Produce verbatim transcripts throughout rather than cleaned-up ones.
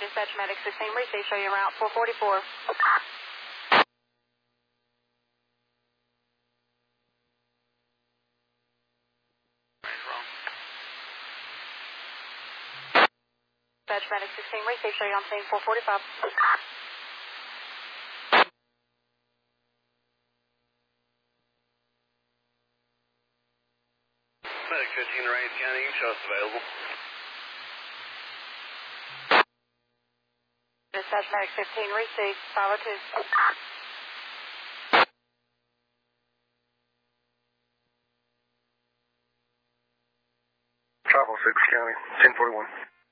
Dispatch Medic sixteen, receive, show you route four forty-four. Dispatch Medic sixteen, receive, show you on scene four forty-five. Medic fifteen, Rains County, show us available. Dispatch Medic fifteen, receive, five oh two. five oh six County, ten forty-one.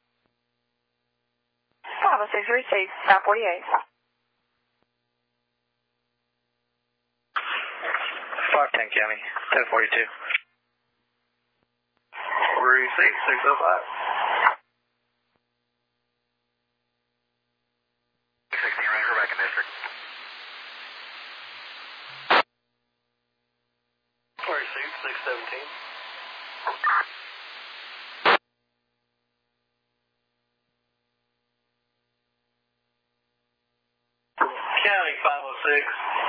five oh six, receive, five forty-eight. five ten County, ten forty-two. Receive, six oh five. sixteen, Range, we're back in district. Receive, six seventeen. County, five oh six.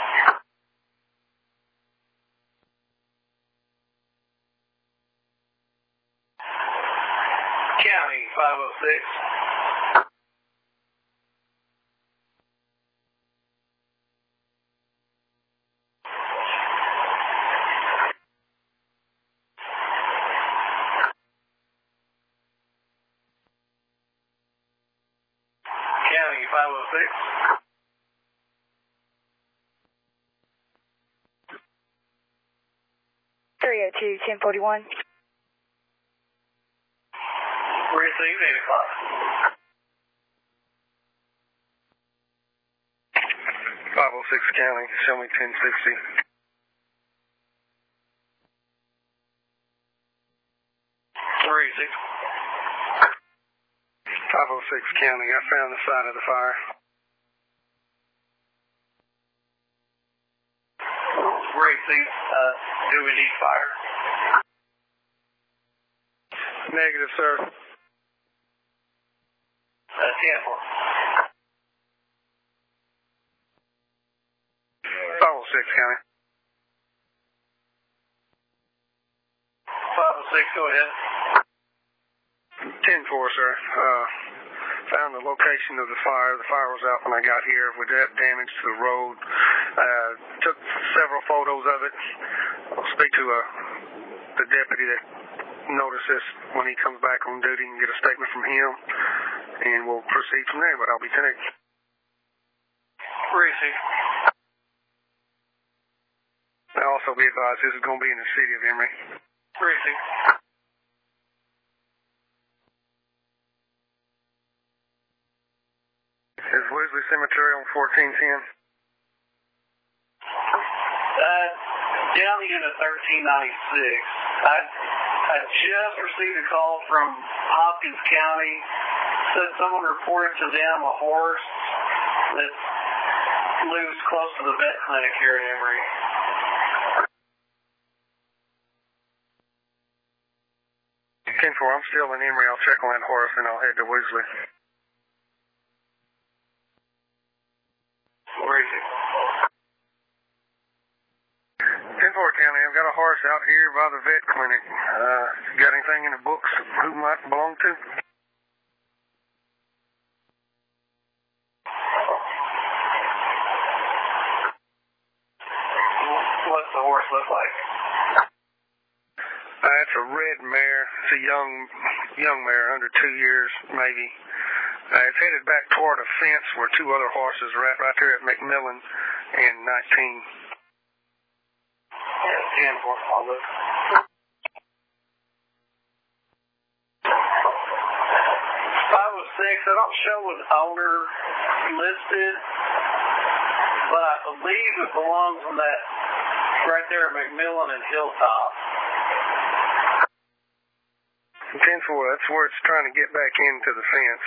County, five oh six. County, five oh six. three oh two, ten forty-one. Receive, eight o'clock. five oh six County, show me ten sixty. Receive. five oh six County, I found the site of the fire. Receive, uh, do we need fire? Negative, sir. Uh, ten four. five oh six County. five oh six, go ahead. ten four, sir. Uh, found the location of the fire. The fire was out when I got here with that damage to the road. Uh, took several photos of it. I'll speak to uh, the deputy that noticed this when he comes back on duty and get a statement from him, and we'll proceed from there, but I'll be ten. Receive. I'll also be advised this is going to be in the city of Emory. Receive. Is Woodley Cemetery on fourteen ten? Uh, down the unit thirteen ninety-six. I, I just received a call from Hopkins County. Said someone reported to them a horse that's loose close to the vet clinic here in Emory. ten four, I'm still in Emory. I'll check on that horse and I'll head to Woodley. Receive. ten four County, I've got a horse out here by the vet clinic. Uh, got anything in the books who might belong to? What's the horse look like? Uh, it's a red mare. It's a young, young mare, under two years maybe. Uh, it's headed back toward a fence where two other horses are at, right there at McMillan and nineteen. Yeah, ten four, I'll look. five oh six, I don't show an owner listed, but I believe it belongs on that right there at McMillan and Hilltop. ten four, that's where it's trying to get back into the fence.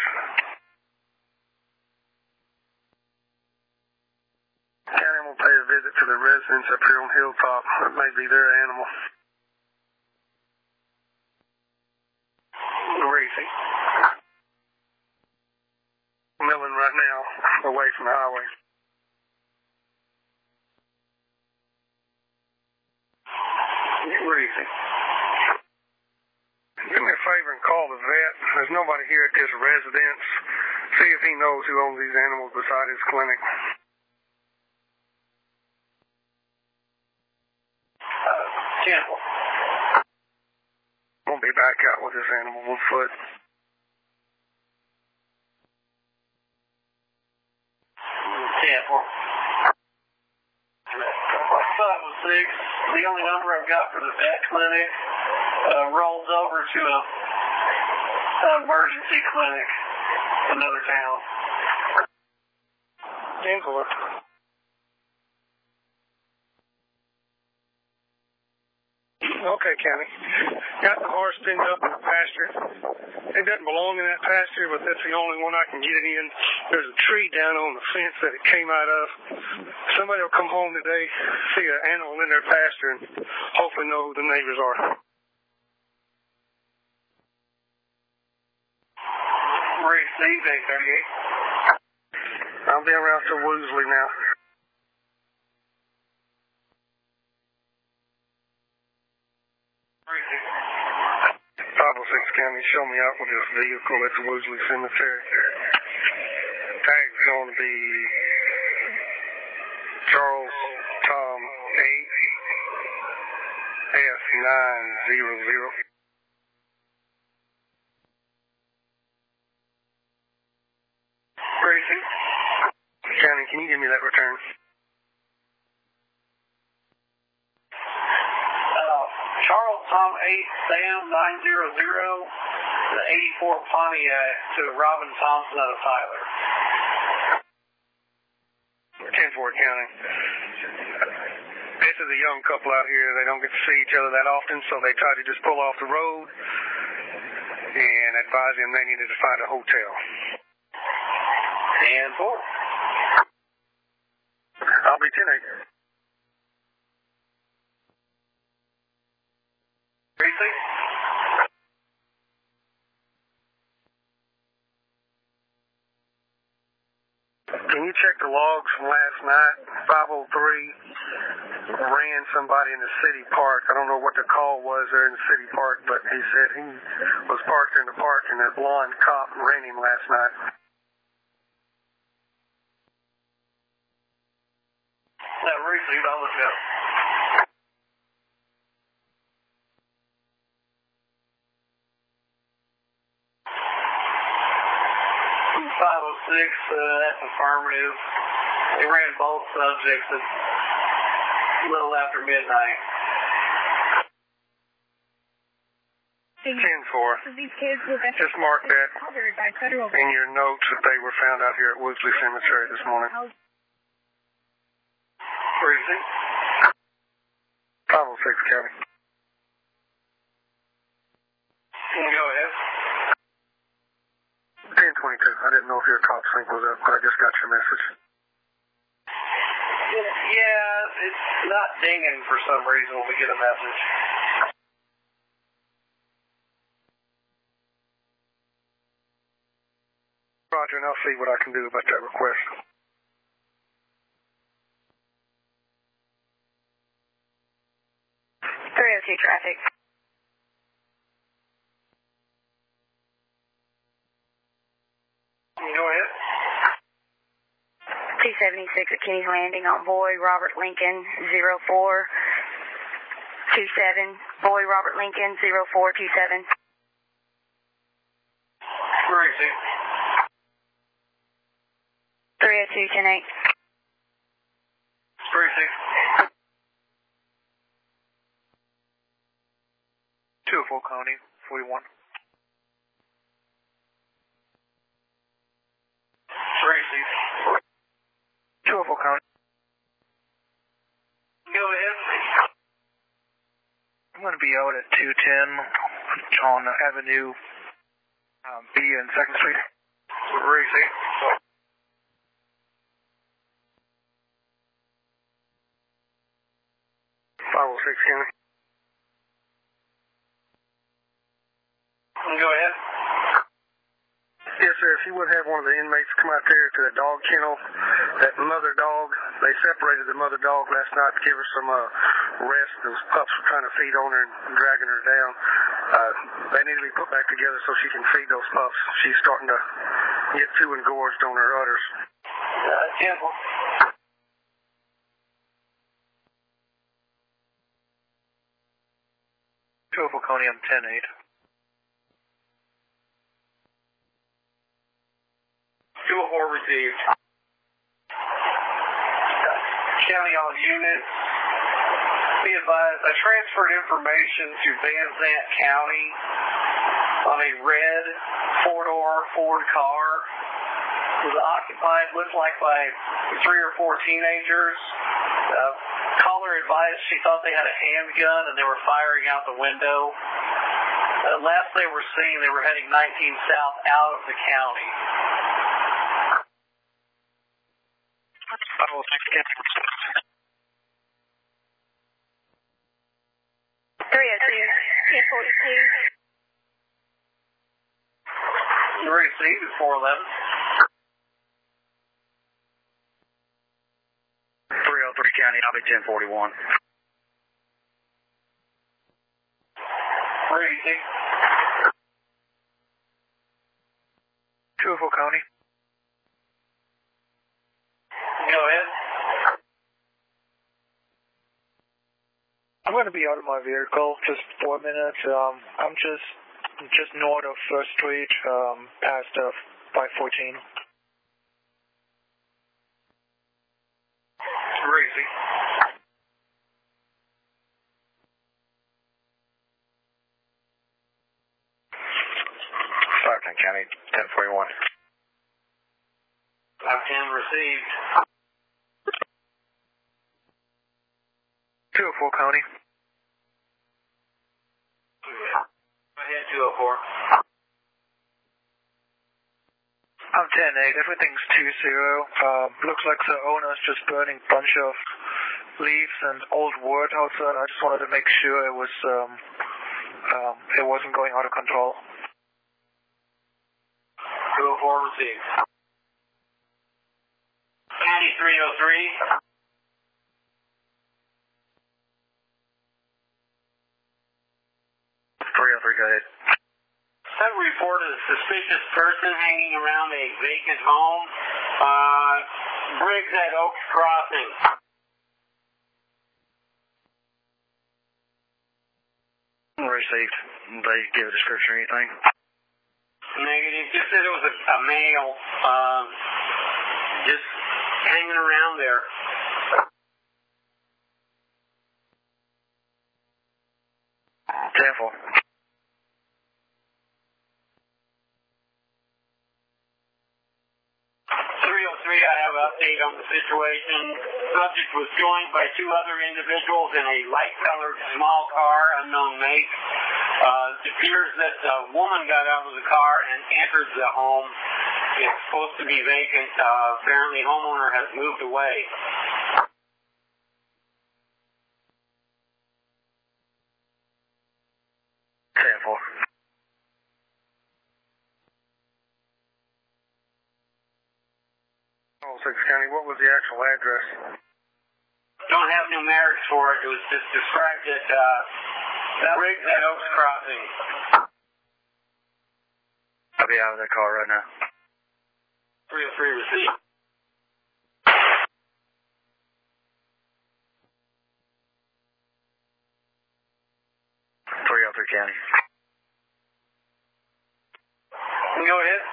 County will pay a visit to the residents up here on Hilltop. That may be their animal. Receive. from the highway. Where do you think? Do me a favor and call the vet. There's nobody here at this residence. See if he knows who owns these animals beside his clinic. Uh, Temple. Won't be back out with this animal on foot. Temple. five oh six. The only number I've got for the vet clinic uh, rolls over to a, a emergency clinic in another town. ten four. Okay, County. Got the horse pinned up in the pasture. It doesn't belong in that pasture, but that's the only one I can get it in. There's a tree down on the fence that it came out of. Somebody will come home today, see an animal in their pasture, and hopefully know who the neighbors are. Receive eight thirty-eight. I'll be around to Woosley now. five oh six County, show me out with this vehicle at the Woosley Cemetery. Tag's going to be Charles Tom eight S nine hundred. Racing. County, can you give me that return? Uh, Charles Tom eight Sam nine hundred, the eighty-four Pontiac to Robin Thompson out of Tyler. ten four County. This is a young couple out here. They don't get to see each other that often, so they try to just pull off the road and advise them they needed to find a hotel. ten four. I'll be ten eight. Racing. Can you check the logs from last night? five oh three ran somebody in the city park. I don't know what the call was there in the city park, but he said he was parked in the park and that blonde cop ran him last night. That receive, I'll look it up. five oh six, uh, that's affirmative. They ran both subjects at a little after midnight. ten four. These kids were Just mark that covered by federal. in your notes that they were found out here at Woodsley Cemetery this morning. Racing. five oh six County. Go ahead. ten twenty-two. I didn't know if your cop sync was up, but I just got your message. Yeah, it's not dinging for some reason when we get a message. Roger, and I'll see what I can do about that request. three oh two traffic. Go ahead. two seventy-six at Kenny's Landing on Boy Robert Lincoln zero four two seven. Boy Robert Lincoln zero four two seven. Racing. three oh two ten eight. Racing. two oh four County, forty-one. Racing. two oh four County. Go ahead. I'm going to be out at two ten on Avenue um, B and second Street. Racing. five oh six County. Go ahead. Yes, sir. there, if you would have one of the inmates come out there to the dog kennel, that mother dog, they separated the mother dog last night to give her some uh, rest. Those pups were trying to feed on her and dragging her down. Uh, they need to be put back together so she can feed those pups. She's starting to get too engorged on her udders. Uh, Temple. two oh four Coney, I'm ten eight. two oh four received. County all units. Be advised, I transferred information to Van Zant County on a red four-door Ford car. It was occupied, looked like by three or four teenagers. Uh, caller advised she thought they had a handgun and they were firing out the window. Uh, last they were seen, they were heading nineteen south out of the county. three oh two, ten forty-two. Received at four eleven. three oh three County, I'll be ten forty-one. Ready. two oh four County. Go ahead. I'm going to be out of my vehicle just for a minute. Um, I'm just just north of First Street, um, past uh, five fourteen. Crazy. Stockton County, ten forty-one. five ten received. two oh four County. Go ahead, two oh four. I'm ten eight. Everything's two zero. Um, looks like the owner's just burning a bunch of leaves and old wood outside. I just wanted to make sure it was um, um, it wasn't going out of control. two oh four received. County three oh three. three oh three, go ahead. Have reported a suspicious person hanging around a vacant home. Uh, Briggs at Oaks Crossing. Received. They give a description or anything? Negative. Just said it was a, a male. Um, just hanging around there. Careful. three oh three, I have an update on the situation. Subject was joined by two other individuals in a light-colored small car, unknown make. Uh, it appears that a woman got out of the car and entered the home. It's supposed to be vacant. Uh, apparently, homeowner has moved away. Careful. Oh, Six County, what was the actual address? Don't have numerics for it. It was just described as uh, Briggs at Oaks Crossing. I'll be out of the car right now. three oh three received. three oh three County. Go ahead.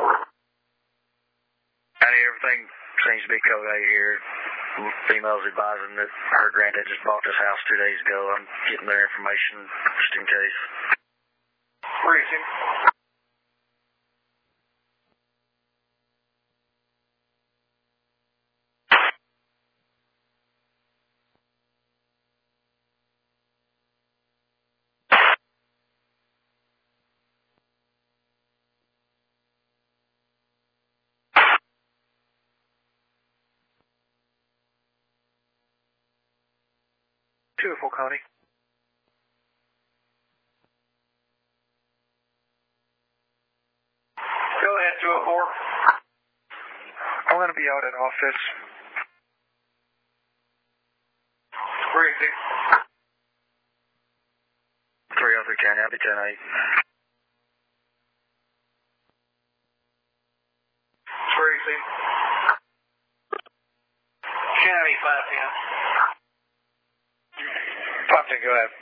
County, everything seems to be code eight here. Females advising that her granddad just bought this house two days ago. I'm getting their information just in case. Freezing. two oh four County. Go ahead. ahead, two oh four. I'm going to be out at office. three oh six. three oh three County, I'll be ten eight. three oh six. County five ten. five ten, go ahead.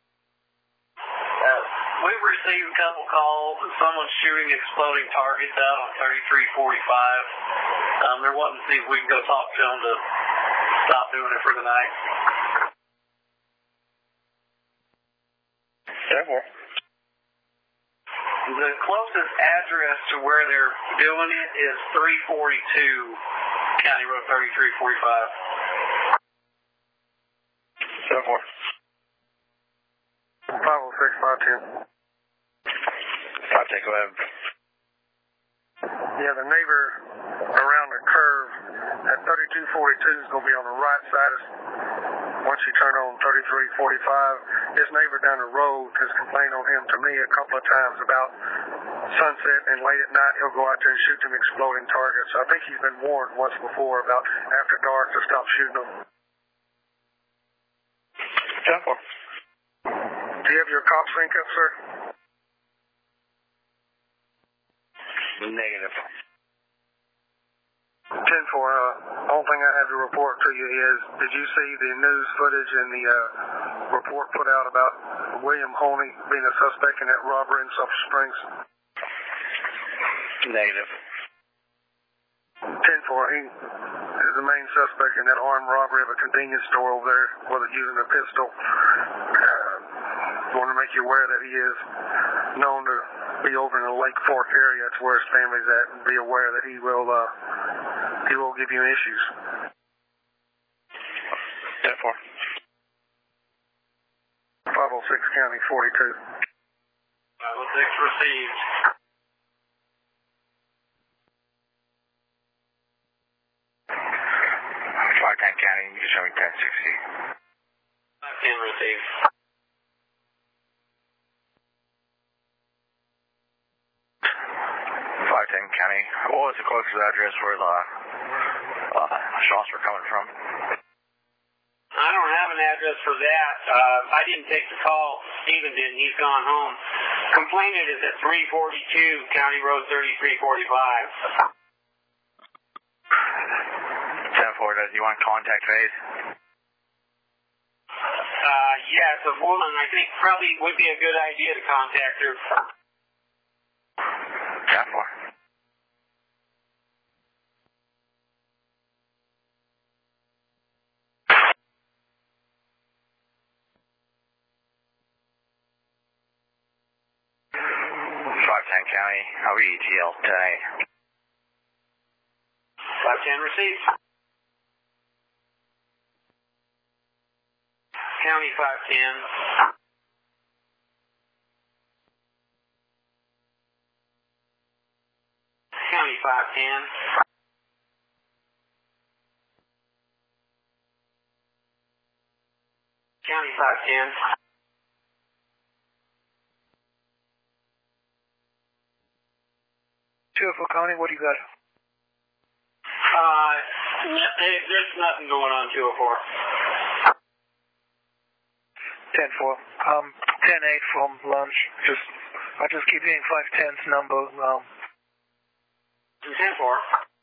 Uh, we've received a couple calls that someone's shooting exploding targets out on thirty-three forty-five. Um, they're wanting to see if we can go talk to them to stop doing it for the night. ten four. The closest address to where they're doing it is three forty-two County Road thirty-three forty-five. ten four. five oh six, five ten. five ten, go ahead. Yeah, the neighbor around the curve at thirty-two forty-two is going to be on the right side of, once you turn on thirty-three forty-five. His neighbor down the road has complained on him to me a couple of times about sunset and late at night he'll go out there and shoot them exploding targets. I think he's been warned once before about after dark to stop shooting them. ten four. Do you have your cop sync up, sir? Negative. ten four, uh, only thing I have to report to you is, did you see the news footage and the uh, report put out about William Honey being a suspect in that robbery in Sulphur Springs? Negative. ten four, he is the main suspect in that armed robbery of a convenience store over there with it using a pistol. Uh, want to make you aware that he is known to be over in the Lake Fork area. That's where his family's at, and be aware that he will uh, he will give you issues. ten four. five oh six County forty-two. five oh six received. five ten County, you can show me ten sixty. five ten received. five ten County, what was the closest address where the uh, shots were coming from? I don't have an address for that. Uh, I didn't take the call. Steven did. He's gone home. Complainant is at three forty-two County Road thirty-three forty-five. ten four, does you want to contact Faith? Uh, yes, a woman. I think probably would be a good idea to contact her. ten four. five ten County, I'll be E T L today. five ten received. County five ten. County five ten. County five ten. two oh four County, what do you got? Uh, there's nothing going on two oh four. ten four. Um, ten eight from lunch. Just, I just keep getting five ten's number. Um, ten four.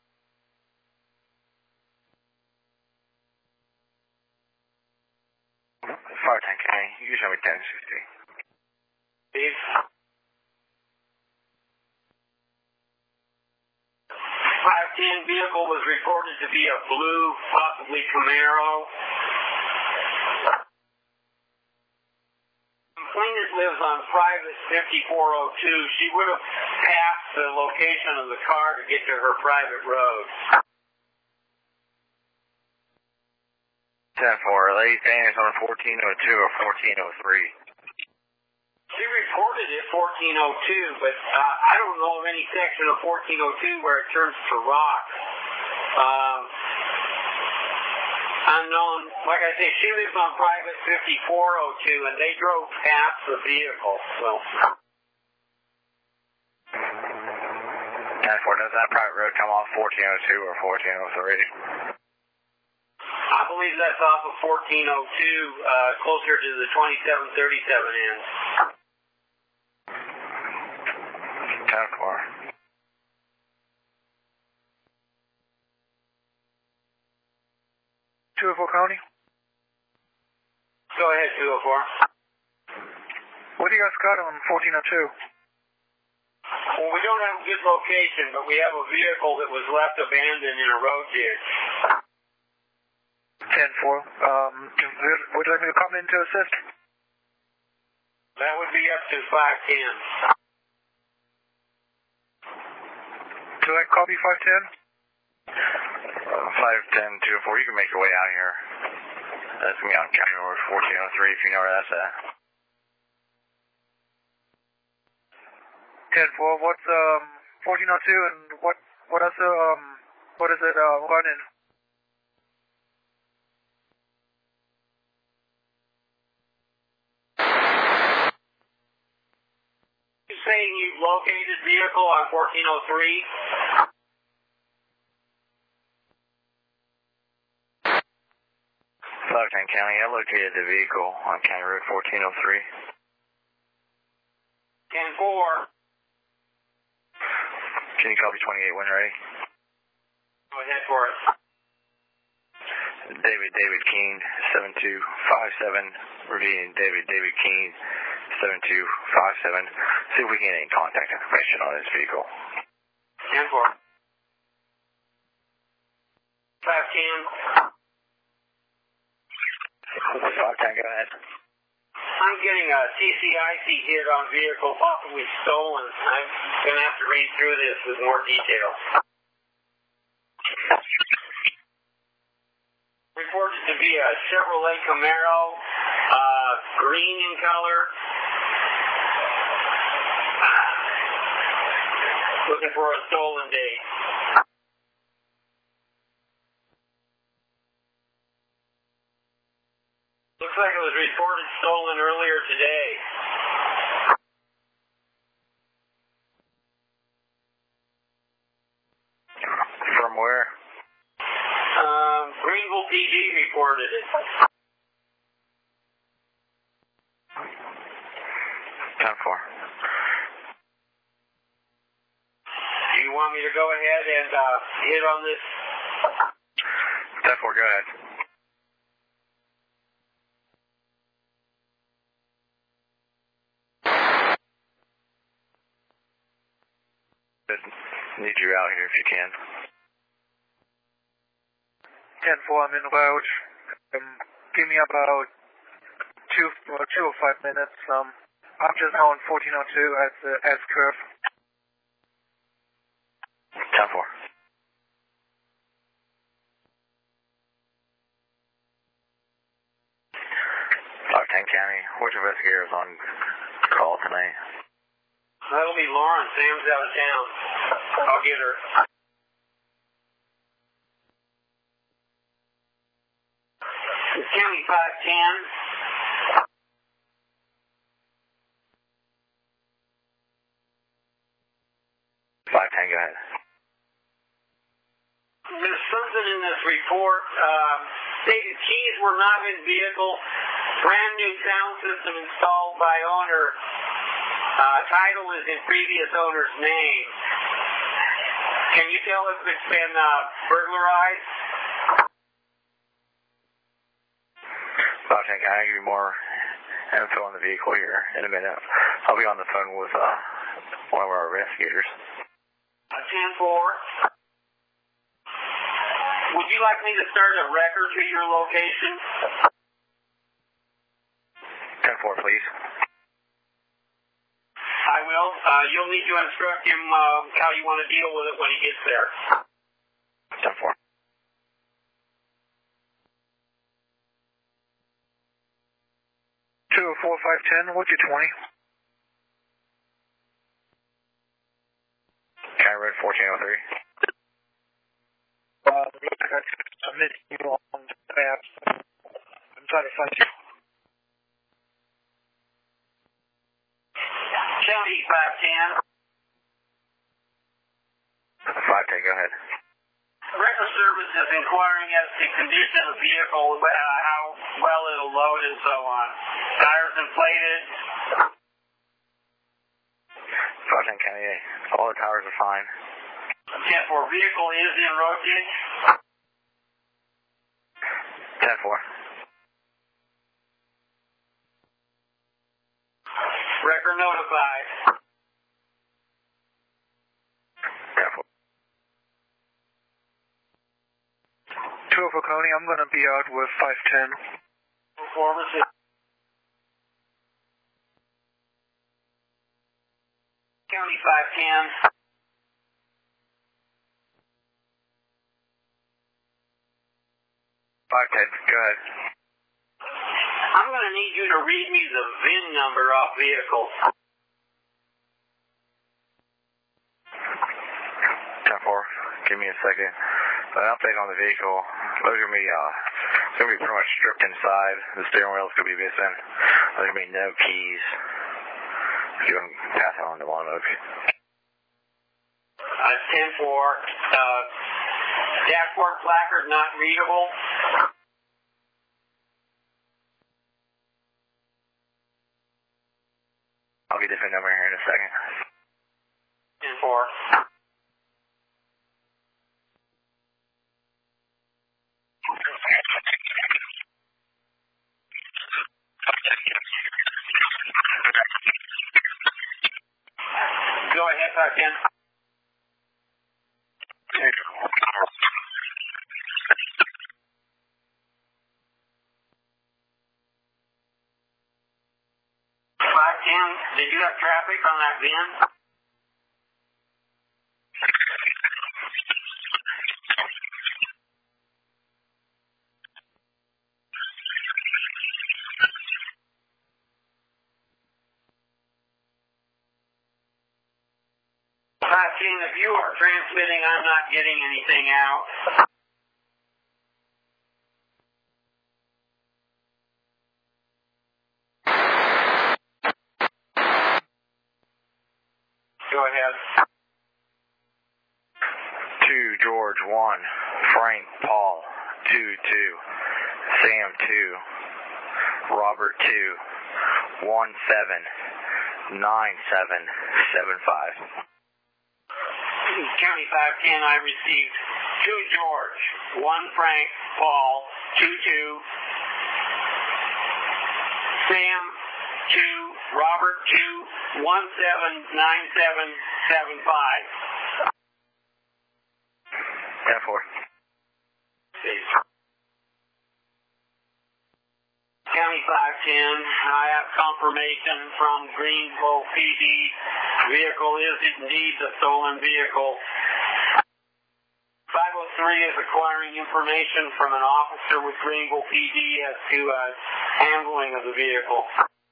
five ten County, you can show me ten sixty. Steve. five ten vehicle was reported to be a blue, possibly Camaro. Complainant lives on private fifty-four oh two. She would have passed the location of the car to get to her private road. ten four, are they saying it's on fourteen oh two or fourteen oh three? She reported it fourteen oh two, but uh, I don't know of any section of fourteen oh two where it turns to rock. Um, unknown. Like I say, she lives on private fifty-four oh two, and they drove past the vehicle. So. ten does that private road come off fourteen oh two or fourteen oh three? I believe that's off of fourteen oh two, uh, closer to the twenty-seven thirty-seven end. ten four. two oh four County? Go ahead, two oh four. What do you guys got on fourteen oh two? Well, we don't have a good location, but we have a vehicle that was left abandoned in a road ditch. ten four. Um, would you like me to come in to assist? That would be up to five ten. Do I copy five ten? Uh, five ten two oh four, you can make your way out here. That's me on County Road fourteen oh three if you know where that's at. ten four, what's um fourteen oh two and what what is the um what is it uh running? You saying you've located vehicle on fourteen oh three? Clarkton County, I located the vehicle on County Road fourteen oh three. ten four. Can you copy twenty-eight when ready? Go ahead for it. David, David Keene, seven two five seven. Repeating, David, David Keene, seven two five seven. See if we can get any contact information on this vehicle. ten four. five ten. five ten, go ahead. I'm getting a T C I C hit on vehicle possibly stolen. I'm going to have to read through this with more detail. Reported to be a Chevrolet Camaro, uh, green in color. Looking for a stolen date. Looks like it was reported stolen earlier today. From where? Um, Greenville P D reported it. ten four. Do you want me to go ahead and uh, hit on this? ten four, go ahead. Need you out here if you can. ten four, I'm in route. Um, give me about two, uh, two or five minutes. Um, I'm just now on fourteen oh two at the S curve. ten four. Clarkton County, which investigator is on call tonight? That'll be Lauren. Sam's out of town. I'll get her. County five ten. five ten, go ahead. There's something in this report. Uh, stated keys were not in vehicle. Brand new sound system installed by owner. Uh, title is in previous owner's name. Can you tell if it's been uh, burglarized? Clarkton County, I'll give you more info on the vehicle here in a minute. I'll be on the phone with uh, one of our investigators. ten four. Would you like me to start a record to your location? ten four, please. I will. Uh, you'll need to instruct him uh, how you want to deal with it when he gets there. ten four. two oh four, five ten, what's your twenty? County Road fourteen oh three. Uh, looks like I missed you on the maps. I'm trying to find you. County five ten. ten, go ahead. Record Service is inquiring as to condition of the vehicle, uh, how well it'll load and so on. Tires inflated. five ten County A. All the tires are fine. ten four, vehicle is in road ditch. ten four. Record notified. ten four. two oh four County, I'm going to be out with five ten. four receive. County five ten. five ten, go ahead. I'm going to need you to read me the V I N number off vehicle. ten four, give me a second. An update on the vehicle. Those are going to be, uh, it's going to be pretty much stripped inside. The steering wheel's going to be missing. There's going to be no keys. You can pass it on to one of you. Uh, ten four. Uh, dashboard placard not readable. I'll get the V I N number here in a second. ten four. Go ahead, five ten. five ten, did you have traffic on that V I N? five ten, if you are transmitting, I'm not getting anything out. Go ahead. two, George, one, Frank, Paul, two, two, Sam, two, Robert, two, one, seven, nine, seven, seven, five. County five ten, I received two George, one Frank, Paul, two, two, Sam, two, Robert, two, one, seven, nine, seven, seven, five. ten four. County five ten, I have confirmation from Greenville P D. Vehicle is indeed the stolen vehicle. five oh three is acquiring information from an officer with Greenville P D as to uh, handling of the vehicle.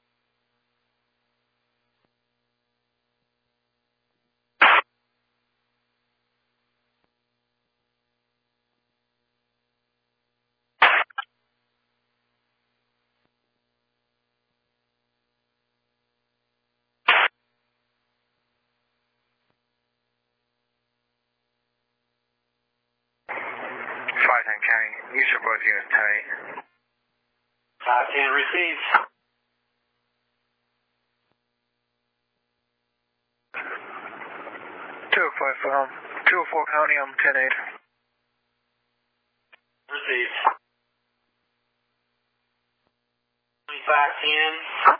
five ten County, use your both units tonight. five ten received. two oh five, um, two oh four County, I'm ten eight. Received. five ten.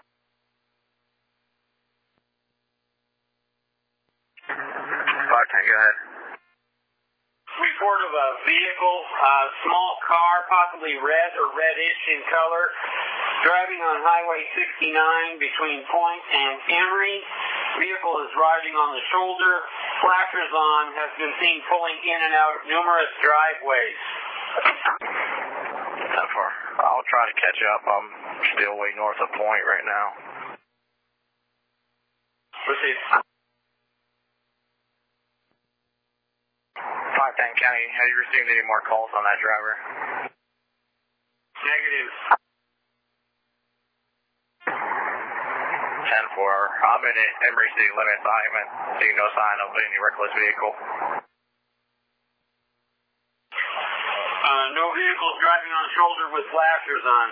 five ten, go ahead. Report of a vehicle, uh, small car, possibly red or reddish in color, driving on Highway sixty-nine between Point and Emery. Vehicle is riding on the shoulder, flashers on, has been seen pulling in and out of numerous driveways. ten four. I'll try to catch up. I'm still way north of Point right now. Received. five ten County, have you received any more calls on that driver? Negative. ten four. I'm in Emery City limits. I haven't seen no sign of any reckless vehicle. Uh, no vehicles driving on shoulder with flashers on.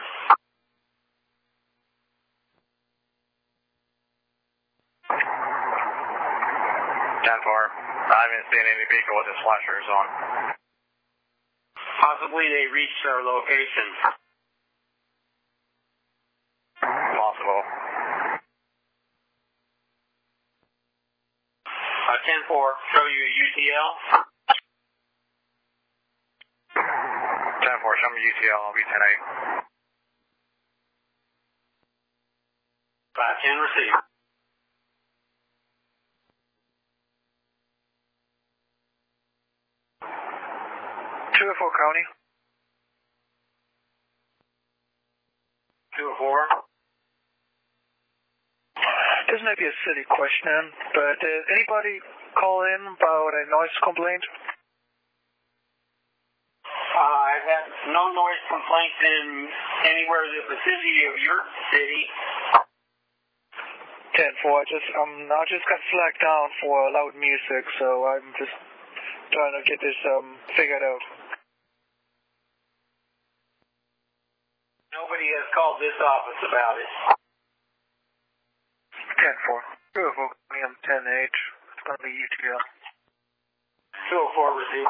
ten four. I haven't seen any vehicle with its flashers on. Possibly they reached their location. Possible. Uh, ten four, show you a U T L. ten four, show me U T L, I'll be ten eight. five ten, receive. two oh four County. two oh four. This may be a silly question, but did anybody call in about a noise complaint? Uh, I've had no noise complaints in anywhere in the vicinity of your city. ten four, I just, um, I just got flagged down for loud music, so I'm just trying to get this um figured out. Nobody has called this office about it. ten four. two oh four, I'm ten eight. It's going to be U T L. two oh four, receive.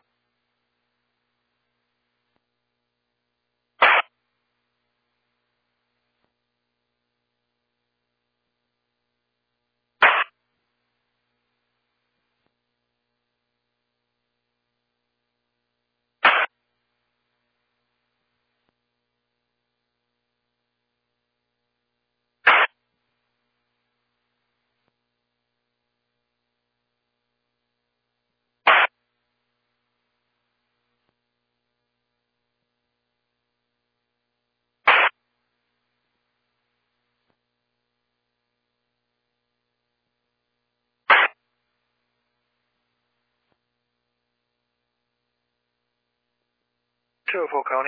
two oh four County.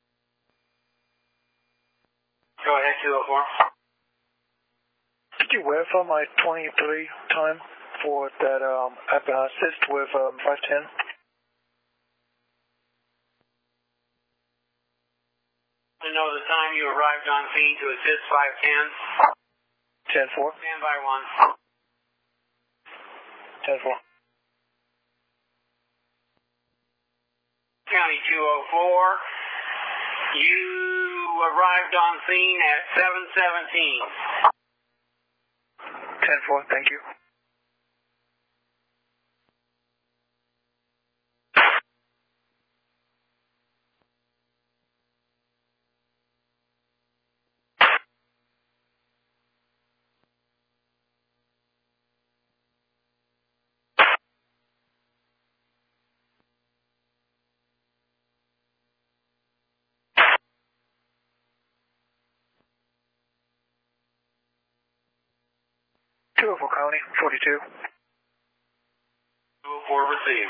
Go ahead, two oh four. Did you verify my twenty-three time for that um assist with um five ten? I know the time you arrived on scene to assist five ten. ten four. Stand by one. ten four. County two oh four. You arrived on scene at seven seventeen. ten four, thank you. two oh four County, forty-two. two oh four received.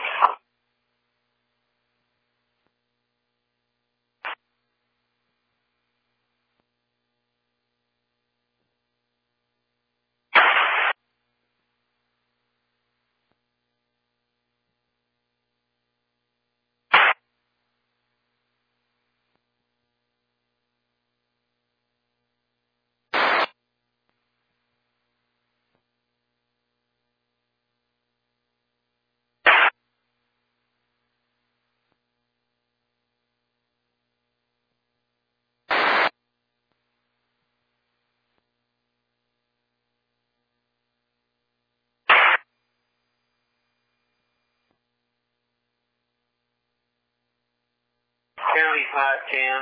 County five ten.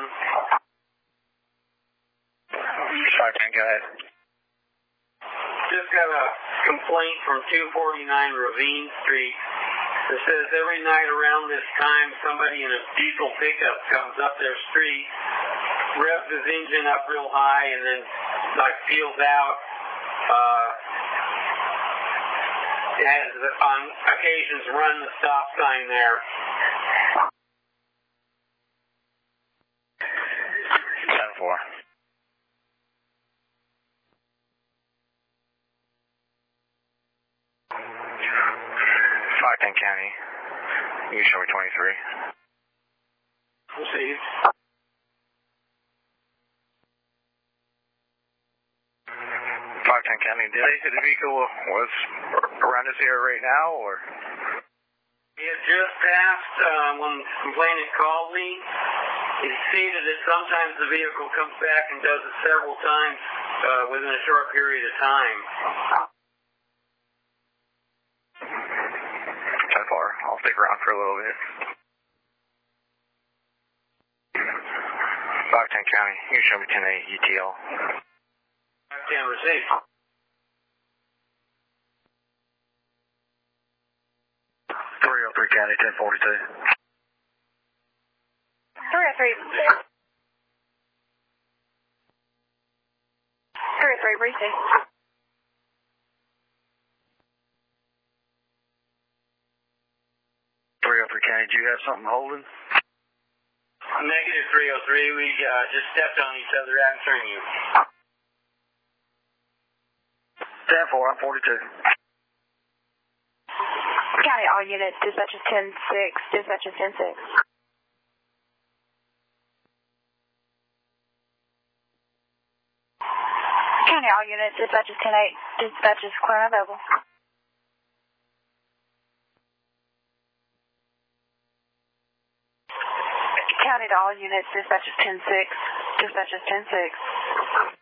five ten, go ahead. Just got a complaint from two forty-nine Ravine Street that says every night around this time somebody in a diesel pickup comes up their street, revs his engine up real high, and then like peels out. Uh, has on occasions run the stop sign there. ten four. five ten County. You can show me twenty-three. Received. five ten County, did they say the vehicle was around this area right now, or? He had just passed uh, when the complainant called me. He stated that sometimes the vehicle comes back and does it several times uh, within a short period of time. So far, I'll stick around for a little bit. five ten County, you can show me ten eight E T L. five ten received. three oh three County, ten forty-two. three oh three. three oh three, receive. three oh three County, do you have something holding? Negative three oh three, we uh, just stepped on each other answering you. ten four, I'm forty-two. County, all units, dispatch is ten six, dispatch is ten six. County, all units, dispatch is ten eight, dispatch is clear and available. County to all units, dispatch is ten six, dispatch is ten six.